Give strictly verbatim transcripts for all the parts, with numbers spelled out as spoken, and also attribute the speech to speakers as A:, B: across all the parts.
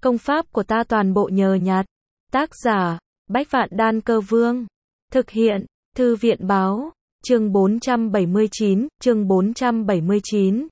A: Công pháp của ta toàn bộ nhờ nhặt. Tác giả, Bách Vạn Đan Cơ Vương. Thực hiện, Thư viện Báo. Chương bốn trăm bảy mươi chín, chương bốn trăm bảy mươi chín.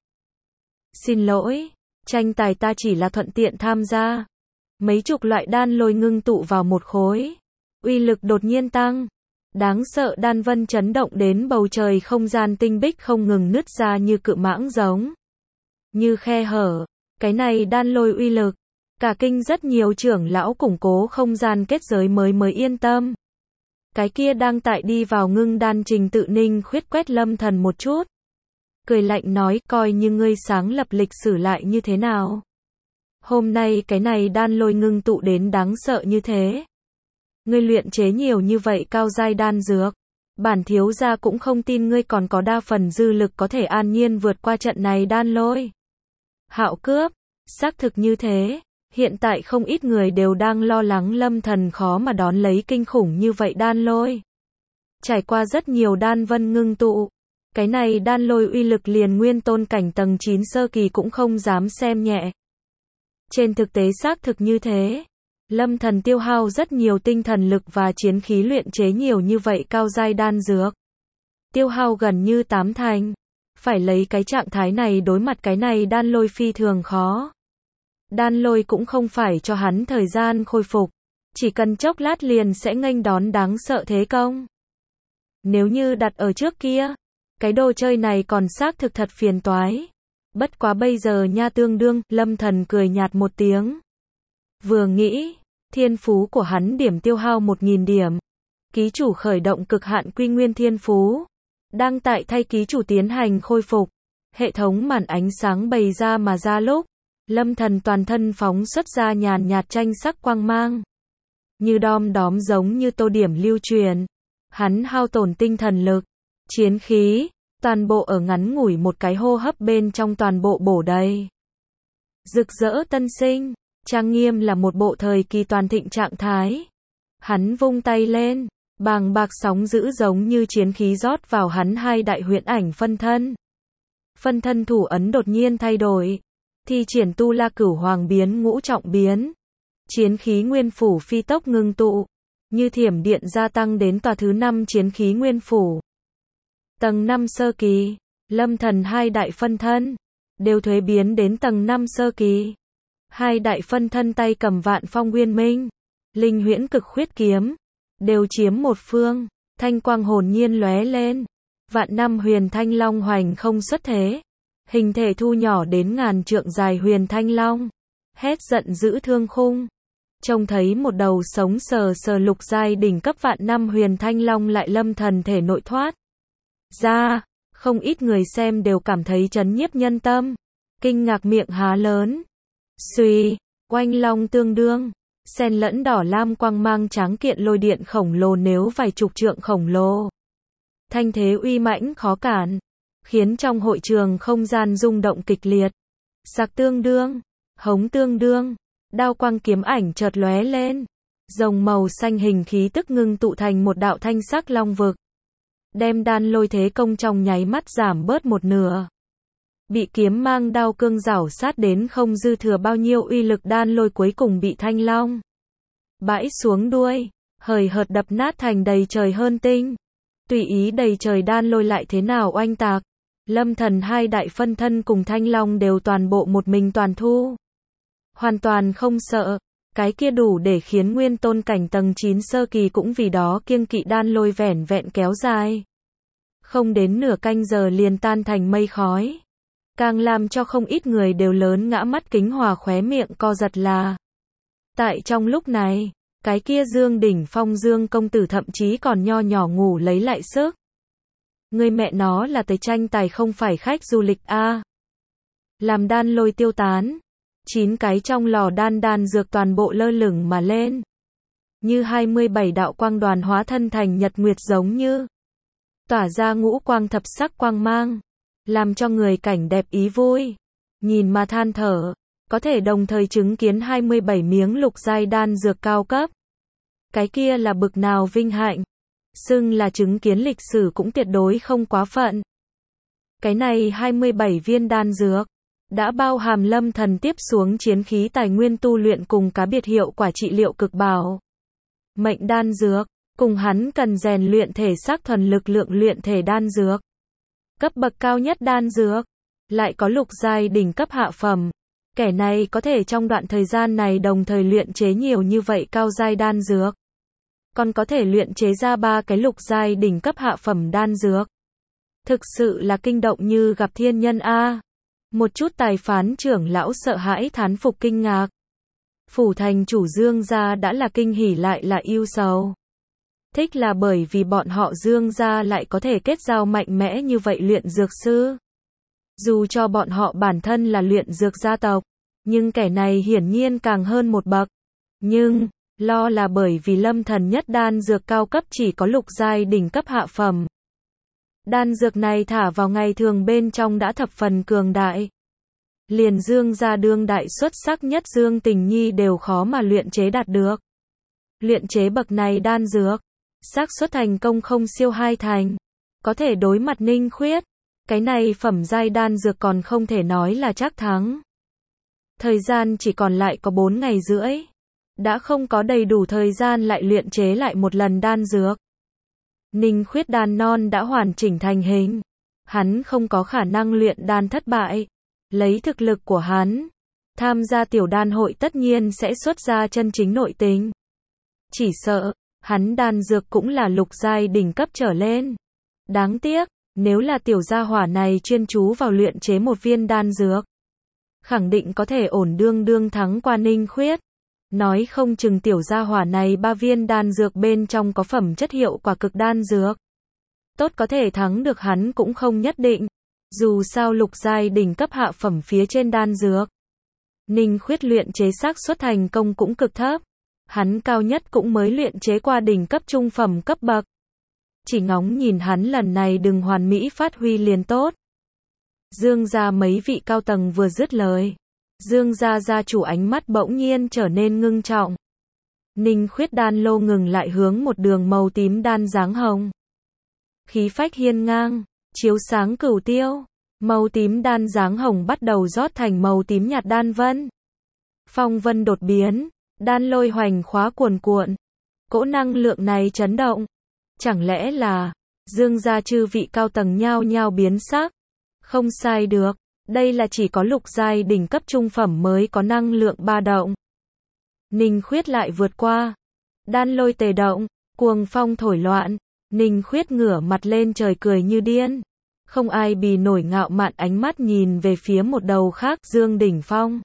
A: Xin lỗi, tranh tài ta chỉ là thuận tiện tham gia. Mấy chục loại đan lôi ngưng tụ vào một khối. Uy lực đột nhiên tăng. Đáng sợ đan vân chấn động đến bầu trời, không gian tinh bích không ngừng nứt ra như cự mãng giống. Như khe hở. Cái này đan lôi uy lực. Cả kinh rất nhiều trưởng lão củng cố không gian kết giới mới mới yên tâm. Cái kia đang tại đi vào ngưng đan trình tự Ninh Khuyết quét Lâm Thần một chút. Cười lạnh nói, coi như ngươi sáng lập lịch sử lại như thế nào. Hôm nay cái này đan lôi ngưng tụ đến đáng sợ như thế. Ngươi luyện chế nhiều như vậy cao giai đan dược. Bản thiếu gia cũng không tin ngươi còn có đa phần dư lực có thể an nhiên vượt qua trận này đan lôi. Hạo cướp, xác thực như thế. Hiện tại không ít người đều đang lo lắng Lâm Thần khó mà đón lấy kinh khủng như vậy đan lôi. Trải qua rất nhiều đan vân ngưng tụ. Cái này đan lôi uy lực liền nguyên tôn cảnh tầng chín sơ kỳ cũng không dám xem nhẹ. Trên thực tế xác thực như thế. Lâm Thần tiêu hao rất nhiều tinh thần lực và chiến khí luyện chế nhiều như vậy cao giai đan dược. Tiêu hao gần như tám thành. Phải lấy cái trạng thái này đối mặt cái này đan lôi phi thường khó. Đan lôi cũng không phải cho hắn thời gian khôi phục. Chỉ cần chốc lát liền sẽ nghênh đón đáng sợ thế công. Nếu như đặt ở trước kia, cái đồ chơi này còn xác thực thật phiền toái. Bất quá bây giờ nha tương đương, Lâm Thần cười nhạt một tiếng. Vừa nghĩ, thiên phú của hắn điểm tiêu hao một nghìn điểm. Ký chủ khởi động cực hạn quy nguyên thiên phú. Đang tại thay ký chủ tiến hành khôi phục. Hệ thống màn ánh sáng bày ra mà ra lúc. Lâm Thần toàn thân phóng xuất ra nhàn nhạt tranh sắc quang mang. Như đom đóm giống như tô điểm lưu truyền. Hắn hao tổn tinh thần lực, chiến khí, toàn bộ ở ngắn ngủi một cái hô hấp bên trong toàn bộ bổ đầy. Rực rỡ tân sinh, trang nghiêm là một bộ thời kỳ toàn thịnh trạng thái. Hắn vung tay lên, bàng bạc sóng dữ giống như chiến khí rót vào hắn hai đại huyễn ảnh phân thân. Phân thân thủ ấn đột nhiên thay đổi. Thi triển tu la cửu hoàng biến ngũ trọng biến. Chiến khí nguyên phủ phi tốc ngưng tụ. Như thiểm điện gia tăng đến tòa thứ năm chiến khí nguyên phủ. Tầng năm sơ kỳ. Lâm Thần hai đại phân thân. Đều thuế biến đến tầng năm sơ kỳ. Hai đại phân thân tay cầm vạn phong nguyên minh. Linh huyễn cực khuyết kiếm. Đều chiếm một phương. Thanh quang hồn nhiên lóe lên. Vạn năm huyền thanh long hoành không xuất thế. Hình thể thu nhỏ đến ngàn trượng dài huyền thanh long. Hét giận dữ thương khung. Trông thấy một đầu sống sờ sờ lục giai đỉnh cấp vạn năm huyền thanh long lại Lâm Thần thể nội thoát ra. Không ít người xem đều cảm thấy chấn nhiếp nhân tâm. Kinh ngạc miệng há lớn. Xuy, oanh long tương đương. Xen lẫn đỏ lam quang mang tráng kiện lôi điện khổng lồ nếu vài chục trượng khổng lồ. Thanh thế uy mãnh khó cản. Khiến trong hội trường không gian rung động kịch liệt. Sạc tương đương, hống tương đương, đao quang kiếm ảnh chợt lóe lên. Rồng màu xanh hình khí tức ngưng tụ thành một đạo thanh sắc long vực. Đem đan lôi thế công trong nháy mắt giảm bớt một nửa. Bị kiếm mang đao cương rảo sát đến không dư thừa bao nhiêu uy lực đan lôi cuối cùng bị thanh long bãi xuống đuôi, hời hợt đập nát thành đầy trời hơn tinh. Tùy ý đầy trời đan lôi lại thế nào oanh tạc. Lâm Thần hai đại phân thân cùng thanh long đều toàn bộ một mình toàn thu. Hoàn toàn không sợ. Cái kia đủ để khiến nguyên tôn cảnh tầng chín sơ kỳ cũng vì đó kiêng kỵ đan lôi vẻn vẹn kéo dài. Không đến nửa canh giờ liền tan thành mây khói. Càng làm cho không ít người đều lớn ngã mắt kính hòa khóe miệng co giật là. Tại trong lúc này, cái kia Dương đỉnh phong Dương công tử thậm chí còn nho nhỏ ngủ lấy lại sức. Người mẹ nó là tới tranh tài không phải khách du lịch a. À. Làm đan lôi tiêu tán. Chín cái trong lò đan đan dược toàn bộ lơ lửng mà lên. Như hai mươi bảy đạo quang đoàn hóa thân thành nhật nguyệt giống như. Tỏa ra ngũ quang thập sắc quang mang. Làm cho người cảnh đẹp ý vui. Nhìn mà than thở. Có thể đồng thời chứng kiến hai mươi bảy miếng lục giai đan dược cao cấp. Cái kia là bực nào vinh hạnh. Xưng là chứng kiến lịch sử cũng tuyệt đối không quá phận. Cái này hai mươi bảy viên đan dược. đã bao hàm Lâm Thần tiếp xuống chiến khí tài nguyên tu luyện cùng cá biệt hiệu quả trị liệu cực bảo. Mệnh đan dược, cùng hắn cần rèn luyện thể xác thuần lực lượng luyện thể đan dược. Cấp bậc cao nhất đan dược, lại có lục giai đỉnh cấp hạ phẩm. Kẻ này có thể trong đoạn thời gian này đồng thời luyện chế nhiều như vậy cao giai đan dược. Còn có thể luyện chế ra ba cái lục giai đỉnh cấp hạ phẩm đan dược. Thực sự là kinh động như gặp thiên nhân a. Một chút tài phán trưởng lão sợ hãi thán phục kinh ngạc. Phủ thành chủ Dương gia đã là kinh hỉ lại là ưu sầu. Thích là bởi vì bọn họ Dương gia lại có thể kết giao mạnh mẽ như vậy luyện dược sư. Dù cho bọn họ bản thân là luyện dược gia tộc, nhưng kẻ này hiển nhiên càng hơn một bậc. Nhưng, lo là bởi vì Lâm Thần nhất đan dược cao cấp chỉ có lục giai đỉnh cấp hạ phẩm. Đan dược này thả vào ngày thường bên trong đã thập phần cường đại. Liền Dương gia đương đại xuất sắc nhất Dương Tình Nhi đều khó mà luyện chế đạt được. Luyện chế bậc này đan dược, xác suất thành công không siêu hai thành. Có thể đối mặt Ninh Khuyết, cái này phẩm giai đan dược còn không thể nói là chắc thắng. Thời gian chỉ còn lại có bốn ngày rưỡi. Đã không có đầy đủ thời gian lại luyện chế lại một lần đan dược. Ninh Khuyết đan non đã hoàn chỉnh thành hình. Hắn không có khả năng luyện đan thất bại. Lấy thực lực của hắn, tham gia tiểu đan hội tất nhiên sẽ xuất ra chân chính nội tình. Chỉ sợ, hắn đan dược cũng là lục giai đỉnh cấp trở lên. Đáng tiếc, nếu là tiểu gia hỏa này chuyên chú vào luyện chế một viên đan dược, khẳng định có thể ổn đương đương thắng qua Ninh Khuyết. Nói không chừng tiểu gia hỏa này ba viên đan dược bên trong có phẩm chất hiệu quả cực đan dược. Tốt có thể thắng được hắn cũng không nhất định. Dù sao lục giai đỉnh cấp hạ phẩm phía trên đan dược, Ninh Khuyết luyện chế xác suất thành công cũng cực thấp. Hắn cao nhất cũng mới luyện chế qua đỉnh cấp trung phẩm cấp bậc. Chỉ ngóng nhìn hắn lần này đừng hoàn mỹ phát huy liền tốt. Dương gia mấy vị cao tầng vừa dứt lời, Dương gia gia chủ ánh mắt bỗng nhiên trở nên ngưng trọng. Ninh Khuyết đan lô ngừng lại hướng một đường màu tím đan dáng hồng. Khí phách hiên ngang, chiếu sáng cửu tiêu. Màu tím đan dáng hồng bắt đầu rót thành màu tím nhạt đan vân. Phong vân đột biến, đan lôi hoành khóa cuồn cuộn. Cỗ năng lượng này chấn động. Chẳng lẽ là Dương gia chư vị cao tầng nhao nhao biến sắc? Không sai được, đây là chỉ có lục giai đỉnh cấp trung phẩm mới có năng lượng ba động. Ninh Khuyết lại vượt qua. Đan lôi tề động, cuồng phong thổi loạn. Ninh Khuyết ngửa mặt lên trời cười như điên. Không ai bì nổi ngạo mạn ánh mắt nhìn về phía một đầu khác Dương Đỉnh Phong.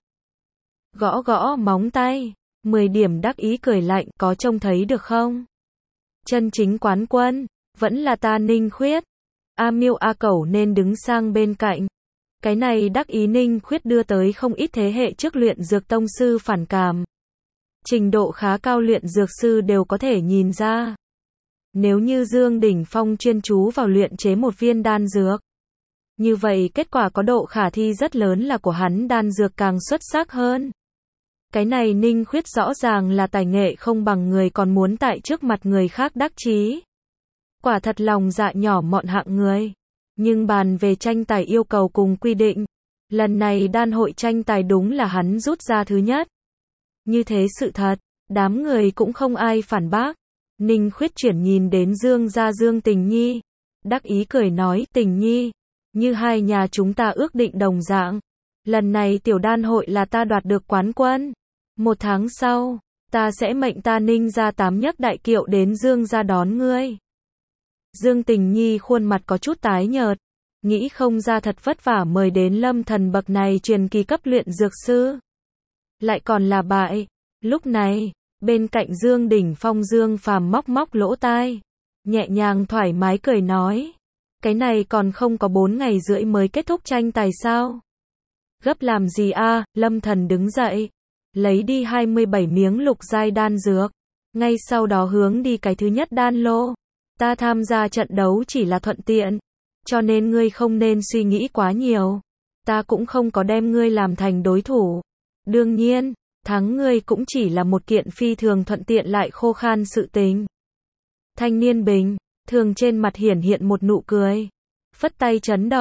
A: Gõ gõ móng tay, mười điểm đắc ý cười lạnh, có trông thấy được không? Chân chính quán quân, vẫn là ta Ninh Khuyết. A Miêu A Cẩu nên đứng sang bên cạnh. Cái này đắc ý Ninh Khuyết đưa tới không ít thế hệ trước luyện dược tông sư phản cảm. Trình độ khá cao luyện dược sư đều có thể nhìn ra. Nếu như Dương Đỉnh Phong chuyên chú vào luyện chế một viên đan dược, như vậy kết quả có độ khả thi rất lớn là của hắn đan dược càng xuất sắc hơn. Cái này Ninh Khuyết rõ ràng là tài nghệ không bằng người còn muốn tại trước mặt người khác đắc chí. Quả thật lòng dạ nhỏ mọn hạng người. Nhưng bàn về tranh tài yêu cầu cùng quy định, lần này đan hội tranh tài đúng là hắn rút ra thứ nhất. Như thế sự thật, đám người cũng không ai phản bác. Ninh Khuyết chuyển nhìn đến Dương gia Dương Tình Nhi, đắc ý cười nói, Tình Nhi, như hai nhà chúng ta ước định đồng dạng, lần này tiểu đan hội là ta đoạt được quán quân. Một tháng sau, ta sẽ mệnh ta Ninh gia tám nhấc đại kiệu đến Dương gia đón ngươi. Dương Tình Nhi khuôn mặt có chút tái nhợt, nghĩ không ra thật vất vả mời đến Lâm Thần bậc này truyền kỳ cấp luyện dược sư, lại còn là bại. Lúc này, bên cạnh Dương Đỉnh Phong Dương Phàm móc móc lỗ tai, nhẹ nhàng thoải mái cười nói, cái này còn không có bốn ngày rưỡi mới kết thúc tranh tài sao? Gấp làm gì a? Lâm Thần đứng dậy, lấy đi hai mươi bảy miếng lục giai đan dược, ngay sau đó hướng đi cái thứ nhất đan lô. Ta tham gia trận đấu chỉ là thuận tiện, cho nên ngươi không nên suy nghĩ quá nhiều. Ta cũng không có đem ngươi làm thành đối thủ. Đương nhiên, thắng ngươi cũng chỉ là một kiện phi thường thuận tiện lại khô khan sự tình. Thanh niên bình thường trên mặt hiển hiện một nụ cười, phất tay chấn động,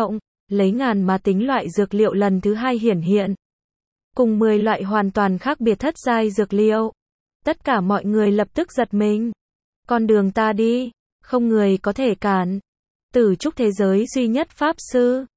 A: lấy ngàn mà tính loại dược liệu lần thứ hai hiển hiện. Cùng mười loại hoàn toàn khác biệt thất giai dược liệu. Tất cả mọi người lập tức giật mình. Con đường ta đi, không người có thể cản. Tử trúc thế giới duy nhất pháp sư.